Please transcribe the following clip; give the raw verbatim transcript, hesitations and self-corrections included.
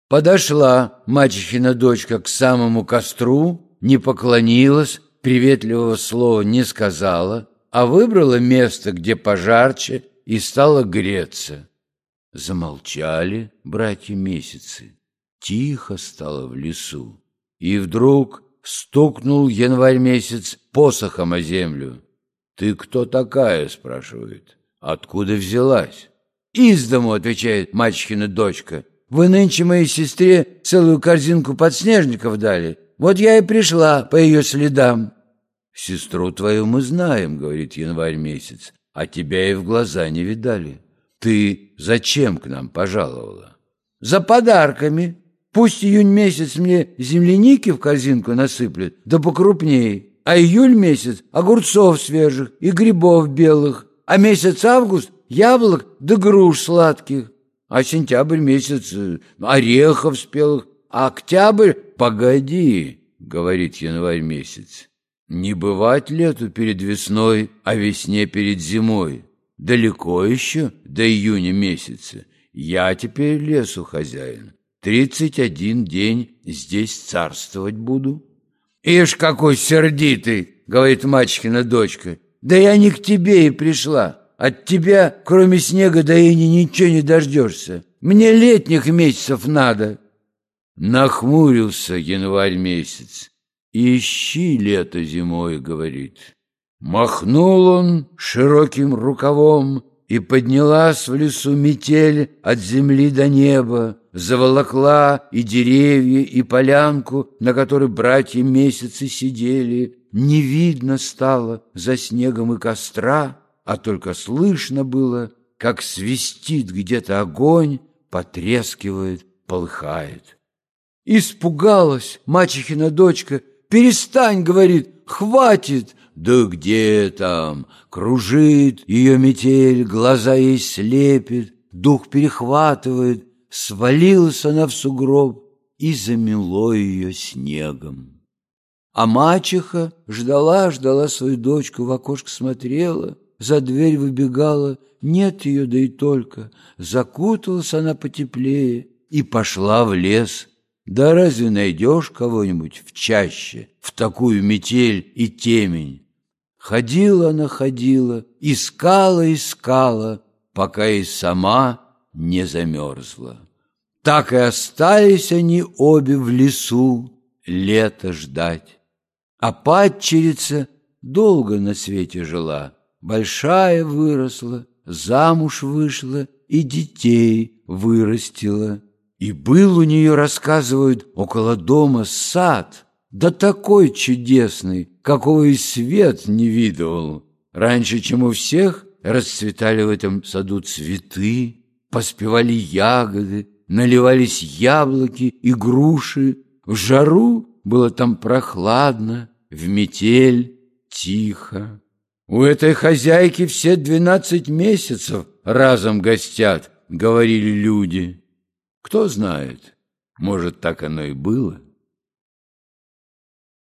Подошла мачехина дочка к самому костру, не поклонилась, приветливого слова не сказала, а выбрала место, где пожарче, и стала греться. Замолчали братья-месяцы. Тихо стало в лесу. И вдруг стукнул январь месяц посохом о землю. «Ты кто такая?» — спрашивает. «Откуда взялась?» «Из дому», — отвечает мачехина дочка. «Вы нынче моей сестре целую корзинку подснежников дали. Вот я и пришла по ее следам». «Сестру твою мы знаем», — говорит январь месяц, «а тебя и в глаза не видали. Ты зачем к нам пожаловала?» «За подарками. Пусть июнь месяц мне земляники в корзинку насыплет, да покрупнее, а июль месяц огурцов свежих и грибов белых, а месяц август яблок да груш сладких, а сентябрь месяц орехов спелых, а октябрь...» «Погоди», — говорит январь месяц, «не бывать лету перед весной, а весне перед зимой. Далеко еще до июня месяца. Я теперь лесу хозяин. Тридцать один день здесь царствовать буду». «Ишь, какой сердитый!» — говорит мачехина дочка. «Да я не к тебе и пришла. От тебя, кроме снега да ини, ничего не дождешься. Мне летних месяцев надо». Нахмурился январь месяц. «Ищи лето зимой», — говорит. Махнул он широким рукавом, и поднялась в лесу метель от земли до неба, заволокла и деревья, и полянку, на которой братья месяцы сидели. Не видно стало за снегом и костра, а только слышно было, как свистит где-то огонь, потрескивает, полыхает. Испугалась мачехина дочка. «Перестань», — говорит, — «хватит». Да где там? Кружит ее метель, глаза ей слепит, дух перехватывает. Свалилась она в сугроб, и замело ее снегом. А мачеха ждала, ждала свою дочку, в окошко смотрела, за дверь выбегала, нет ее, да и только. Закуталась она потеплее и пошла в лес. Да разве найдешь кого-нибудь в чаще, в такую метель и темень? Ходила она, ходила, искала, искала, пока и сама не замерзла. Так и остались они обе в лесу лето ждать. А падчерица долго на свете жила, большая выросла, замуж вышла и детей вырастила. И был у нее, рассказывают, около дома сад, да такой чудесный, какого и свет не видывал. Раньше, чем у всех, расцветали в этом саду цветы, поспевали ягоды, наливались яблоки и груши. В жару было там прохладно, в метель тихо. У этой хозяйки все двенадцать месяцев разом гостят, говорили люди. Кто знает, может, так оно и было.